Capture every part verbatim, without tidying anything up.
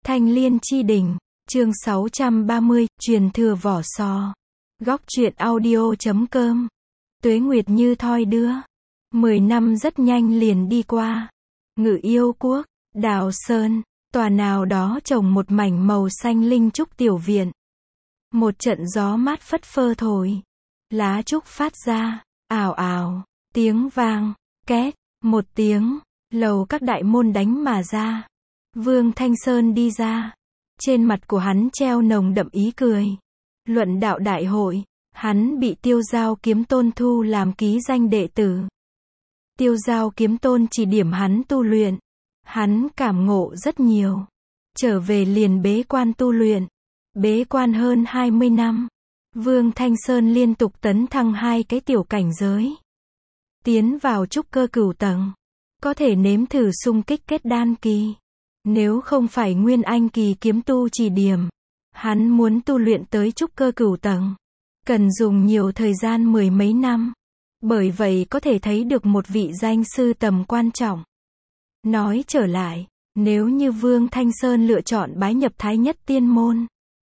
Thanh Liên Chi Đỉnh, chương sáu trăm ba mươi, truyền thừa vỏ sò. Góc truyện audio chấm com. Tuế nguyệt như thoi đưa. Mười năm rất nhanh liền đi qua. Ngự Yêu Quốc, Đào Sơn, tòa nào đó trồng một mảnh màu xanh linh trúc tiểu viện. Một trận gió mát phất phơ thổi. Lá trúc phát ra, ào ào, tiếng vang, két, một tiếng, lầu các đại môn đánh mà ra. Vương Thanh Sơn đi ra. Trên mặt của hắn treo nồng đậm ý cười. Luận đạo đại hội, hắn bị Tiêu Giao Kiếm Tôn thu làm ký danh đệ tử. Tiêu Giao Kiếm Tôn chỉ điểm hắn tu luyện. Hắn cảm ngộ rất nhiều. Trở về liền bế quan tu luyện. Bế quan hơn hai mươi năm. Vương Thanh Sơn liên tục tấn thăng hai cái tiểu cảnh giới. Tiến vào trúc cơ cửu tầng. Có thể nếm thử xung kích kết đan kỳ. Nếu không phải Nguyên Anh kỳ kiếm tu chỉ điểm, hắn muốn tu luyện tới trúc cơ cửu tầng, cần dùng nhiều thời gian mười mấy năm. Bởi vậy có thể thấy được một vị danh sư tầm quan trọng. Nói trở lại, nếu như Vương Thanh Sơn lựa chọn bái nhập Thái Nhất Tiên Môn,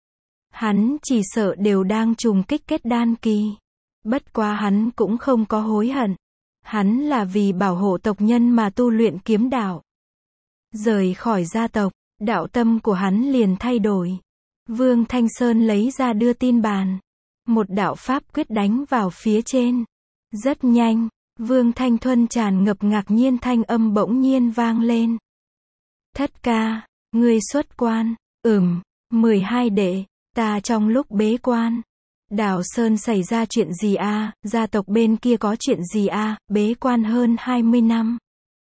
hắn chỉ sợ đều đang trùng kích kết đan kỳ. Bất quá hắn cũng không có hối hận. Hắn là vì bảo hộ tộc nhân mà tu luyện kiếm đạo. Rời khỏi gia tộc, đạo tâm của hắn liền thay đổi. Vương Thanh Sơn lấy ra đưa tin bàn. Một đạo pháp quyết đánh vào phía trên. Rất nhanh, Vương Thanh Thuân tràn ngập ngạc nhiên thanh âm bỗng nhiên vang lên. Thất ca, ngươi xuất quan. Ừm, mười hai đệ, ta trong lúc bế quan. Đào Sơn xảy ra chuyện gì a? À? Gia tộc bên kia có chuyện gì a? À? Bế quan hơn hai mươi năm.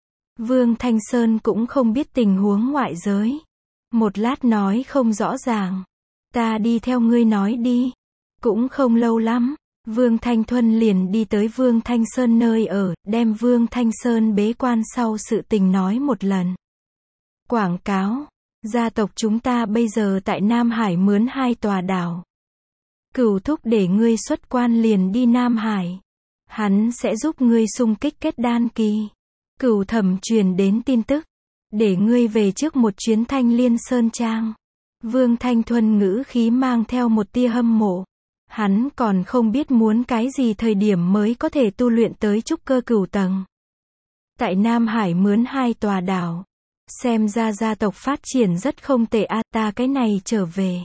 Vương Thanh Sơn cũng không biết tình huống ngoại giới. Một lát nói không rõ ràng. Ta đi theo ngươi nói đi. Cũng không lâu lắm, Vương Thanh Thuân liền đi tới Vương Thanh Sơn nơi ở, đem Vương Thanh Sơn bế quan sau sự tình nói một lần. Quảng cáo, gia tộc chúng ta bây giờ tại Nam Hải mướn hai tòa đảo. Cửu thúc để ngươi xuất quan liền đi Nam Hải. Hắn sẽ giúp ngươi xung kích kết đan kỳ. Cửu Thẩm truyền đến tin tức, để ngươi về trước một chuyến Thanh Liên Sơn Trang. Vương Thanh Thuần ngữ khí mang theo một tia hâm mộ. Hắn còn không biết muốn cái gì thời điểm mới có thể tu luyện tới trúc cơ cửu tầng. Tại Nam Hải mướn hai tòa đảo. Xem ra gia tộc phát triển rất không tệ a, ta cái này trở về.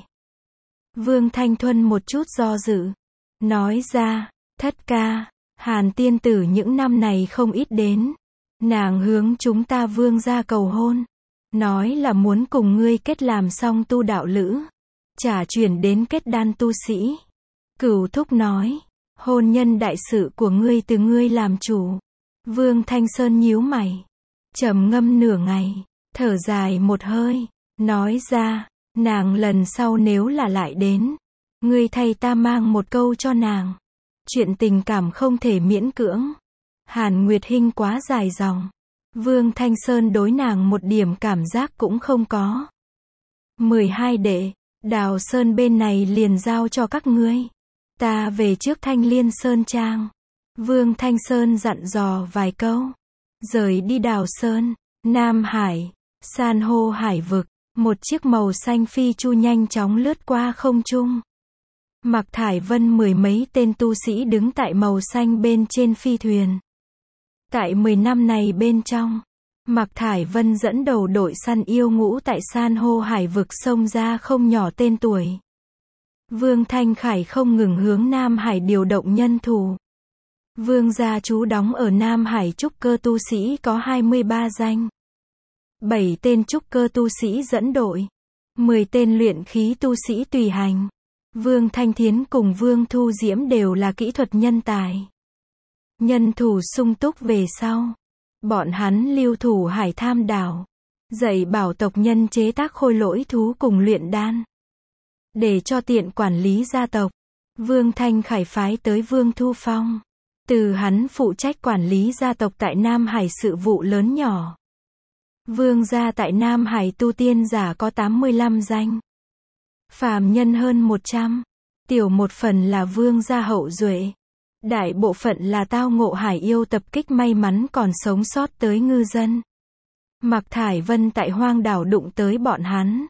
Vương Thanh Thuần một chút do dự. Nói ra, thất ca, Hàn tiên tử những năm này không ít đến. Nàng hướng chúng ta Vương gia cầu hôn. Nói là muốn cùng ngươi kết làm xong tu đạo lữ. Trả chuyển đến kết đan tu sĩ. Cửu thúc nói. Hôn nhân đại sự của ngươi từ ngươi làm chủ. Vương Thanh Sơn nhíu mày. Trầm ngâm nửa ngày. Thở dài một hơi. Nói ra. Nàng lần sau nếu là lại đến. Ngươi thay ta mang một câu cho nàng. Chuyện tình cảm không thể miễn cưỡng. Hàn Nguyệt Hinh quá dài dòng. Vương Thanh Sơn đối nàng một điểm cảm giác cũng không có. mười hai đệ, Đào Sơn bên này liền giao cho các ngươi. Ta về trước Thanh Liên Sơn Trang. Vương Thanh Sơn dặn dò vài câu. Rời đi Đào Sơn, Nam Hải, san hô hải vực. Một chiếc màu xanh phi chu nhanh chóng lướt qua không trung. Mạc Thải Vân mười mấy tên tu sĩ đứng tại màu xanh bên trên phi thuyền. Tại mười năm này bên trong, Mạc Thải Vân dẫn đầu đội săn yêu ngũ tại san hô hải vực xông ra không nhỏ tên tuổi. Vương Thanh Khải không ngừng hướng Nam Hải điều động nhân thủ. Vương gia trú đóng ở Nam Hải trúc cơ tu sĩ có hai mươi ba danh. bảy tên trúc cơ tu sĩ dẫn đội. mười tên luyện khí tu sĩ tùy hành. Vương Thanh Thiến cùng Vương Thu Diễm đều là kỹ thuật nhân tài. Nhân thủ sung túc về sau. Bọn hắn lưu thủ Hải Tham đảo. Dạy bảo tộc nhân chế tác khôi lỗi thú cùng luyện đan. Để cho tiện quản lý gia tộc. Vương Thanh Khải phái tới Vương Thu Phong. Từ hắn phụ trách quản lý gia tộc tại Nam Hải sự vụ lớn nhỏ. Vương gia tại Nam Hải tu tiên giả có tám mươi lăm danh. Phàm nhân hơn một trăm. Tiểu một phần là vương gia hậu duệ. Đại bộ phận là tao ngộ hải yêu tập kích may mắn còn sống sót tới ngư dân. Mạc Thải Vân tại hoang đảo đụng tới bọn hắn.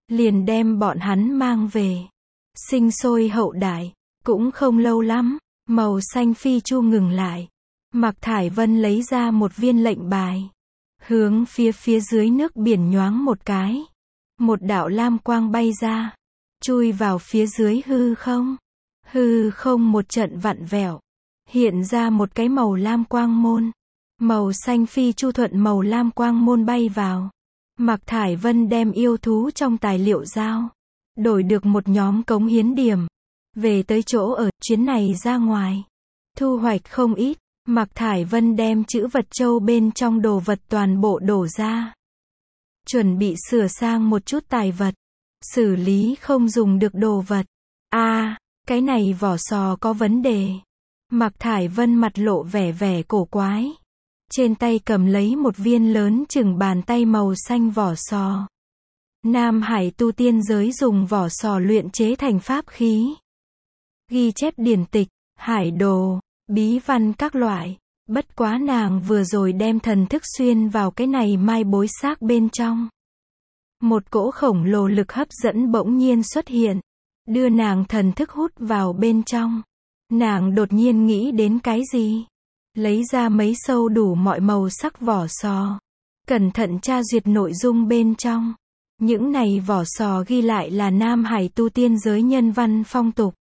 liền đem bọn hắn mang về. Sinh sôi hậu đại, cũng không lâu lắm, màu xanh phi chu ngừng lại. Mạc Thải Vân lấy ra một viên lệnh bài. Hướng phía phía dưới nước biển nhoáng một cái. Một đạo lam quang bay ra. Chui vào phía dưới hư không. Hư không một trận vặn vẹo. Hiện ra một cái màu lam quang môn. Màu xanh phi chu thuận màu lam quang môn bay vào. Mạc Thải Vân đem yêu thú trong tài liệu giao. Đổi được một nhóm cống hiến điểm. Về tới chỗ ở, chuyến này ra ngoài. Thu hoạch không ít. Mạc Thải Vân đem chữ vật châu bên trong đồ vật toàn bộ đổ ra. Chuẩn bị sửa sang một chút tài vật. Xử lý không dùng được đồ vật. a à, cái này vỏ sò có vấn đề. Mạc Thải Vân mặt lộ vẻ vẻ cổ quái. Trên tay cầm lấy một viên lớn chừng bàn tay màu xanh vỏ sò. Nam Hải tu tiên giới dùng vỏ sò luyện chế thành pháp khí. Ghi chép điển tịch, hải đồ, bí văn các loại. Bất quá nàng vừa rồi đem thần thức xuyên vào cái này mai bối xác bên trong. Một cỗ khổng lồ lực hấp dẫn bỗng nhiên xuất hiện. Đưa nàng thần thức hút vào bên trong. Nàng đột nhiên nghĩ đến cái gì? Lấy ra mấy sâu đủ mọi màu sắc vỏ sò. Cẩn thận tra duyệt nội dung bên trong. Những này vỏ sò ghi lại là Nam Hải tu tiên giới nhân văn phong tục.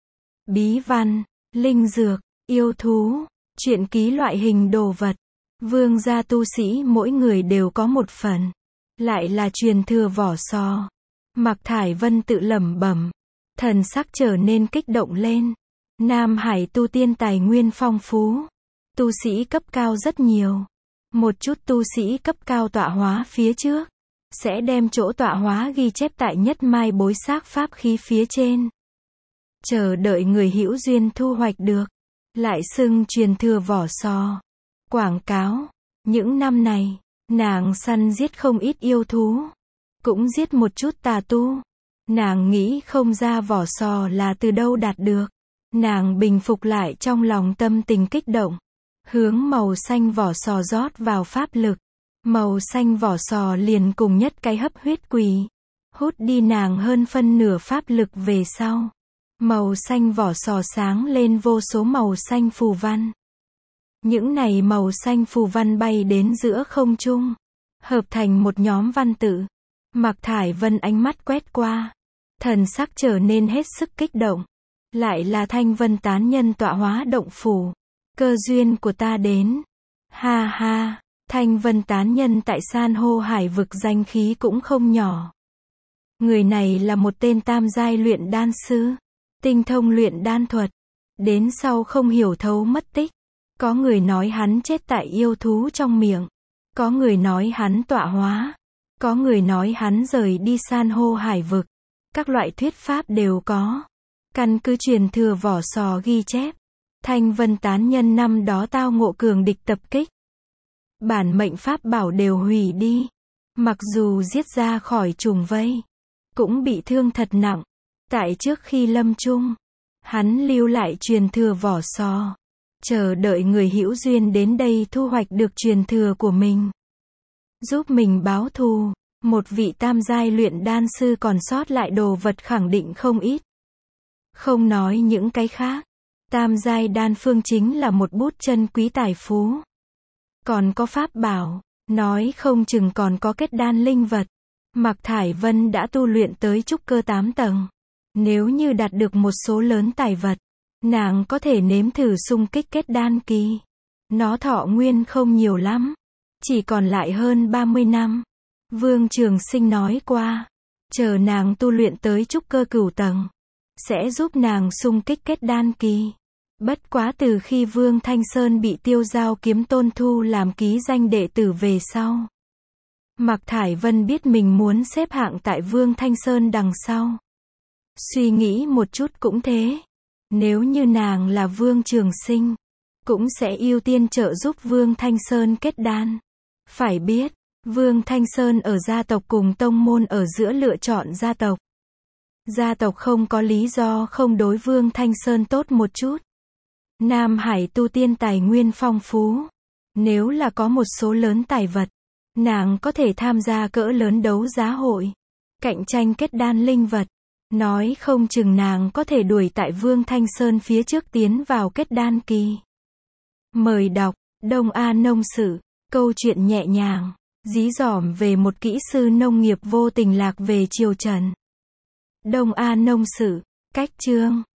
Bí văn, linh dược, yêu thú, truyện ký loại hình đồ vật. Vương gia tu sĩ mỗi người đều có một phần. Lại là truyền thừa vỏ sò. Mạc Thải Vân tự lẩm bẩm. Thần sắc trở nên kích động lên. Nam Hải tu tiên tài nguyên phong phú. Tu sĩ cấp cao rất nhiều. Một chút tu sĩ cấp cao tọa hóa phía trước. Sẽ đem chỗ tọa hóa ghi chép tại nhất mai bối xác pháp khí phía trên. Chờ đợi người hữu duyên thu hoạch được. Lại xưng truyền thừa vỏ sò. Quảng cáo. Những năm này, nàng săn giết không ít yêu thú. Cũng giết một chút tà tu. Nàng nghĩ không ra vỏ sò là từ đâu đạt được. Nàng bình phục lại trong lòng tâm tình kích động. Hướng màu xanh vỏ sò rót vào pháp lực. Màu xanh vỏ sò liền cùng nhất cái hấp huyết quỷ. Hút đi nàng hơn phân nửa pháp lực về sau. Màu xanh vỏ sò sáng lên vô số màu xanh phù văn. Những này màu xanh phù văn bay đến giữa không trung. Hợp thành một nhóm văn tự. Mạc Thải Vân ánh mắt quét qua. Thần sắc trở nên hết sức kích động. Lại là Thanh Vân tán nhân tọa hóa động phủ. Cơ duyên của ta đến. Ha ha, Thanh Vân tán nhân tại san hô hải vực danh khí cũng không nhỏ. Người này là một tên tam giai luyện đan sư. Tinh thông luyện đan thuật. Đến sau không hiểu thấu mất tích. Có người nói hắn chết tại yêu thú trong miệng. Có người nói hắn tọa hóa. Có người nói hắn rời đi san hô hải vực. Các loại thuyết pháp đều có. Căn cứ truyền thừa vỏ sò ghi chép. Thanh Vân tán nhân năm đó tao ngộ cường địch tập kích. Bản mệnh pháp bảo đều hủy đi. Mặc dù giết ra khỏi trùng vây. Cũng bị thương thật nặng. Tại trước khi lâm chung. Hắn lưu lại truyền thừa vỏ sò. Chờ đợi người hữu duyên đến đây thu hoạch được truyền thừa của mình. Giúp mình báo thù. Một vị tam giai luyện đan sư còn sót lại đồ vật khẳng định không ít. Không nói những cái khác. Tam giai đan phương chính là một bút chân quý tài phú. Còn có pháp bảo. Nói không chừng còn có kết đan linh vật. Mạc Thải Vân đã tu luyện tới trúc cơ tám tầng. Nếu như đạt được một số lớn tài vật. Nàng có thể nếm thử xung kích kết đan kỳ. Nó thọ nguyên không nhiều lắm. Chỉ còn lại hơn ba mươi năm. Vương Trường Sinh nói qua. Chờ nàng tu luyện tới trúc cơ cửu tầng. Sẽ giúp nàng xung kích kết đan kỳ. Bất quá từ khi Vương Thanh Sơn bị Tiêu Giao Kiếm Tôn thu làm ký danh đệ tử về sau. Mạc Thải Vân biết mình muốn xếp hạng tại Vương Thanh Sơn đằng sau. Suy nghĩ một chút cũng thế. Nếu như nàng là Vương Trường Sinh. Cũng sẽ ưu tiên trợ giúp Vương Thanh Sơn kết đan. Phải biết. Vương Thanh Sơn ở gia tộc cùng tông môn ở giữa lựa chọn gia tộc. Gia tộc không có lý do không đối Vương Thanh Sơn tốt một chút. Nam Hải tu tiên tài nguyên phong phú. Nếu là có một số lớn tài vật. Nàng có thể tham gia cỡ lớn đấu giá hội. Cạnh tranh kết đan linh vật. Nói không chừng nàng có thể đuổi tại Vương Thanh Sơn phía trước tiến vào kết đan kỳ. Mời đọc, Đông A Nông Sự. Câu chuyện nhẹ nhàng, dí dỏm về một kỹ sư nông nghiệp vô tình lạc về triều Trần. Đông A Nông Sự. Cách chương.